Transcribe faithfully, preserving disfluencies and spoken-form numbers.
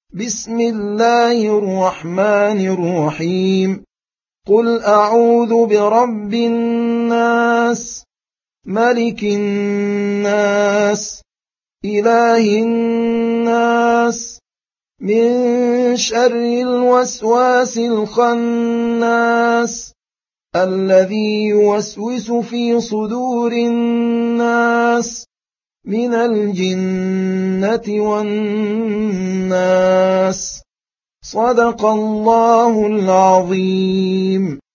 بسم الله الرحمن الرحيم قل أعوذ برب الناس ملك الناس إله الناس من شر الوسواس الخناس الذي يوسوس في صدور الناس من الجنة والناس. صدق الله العظيم.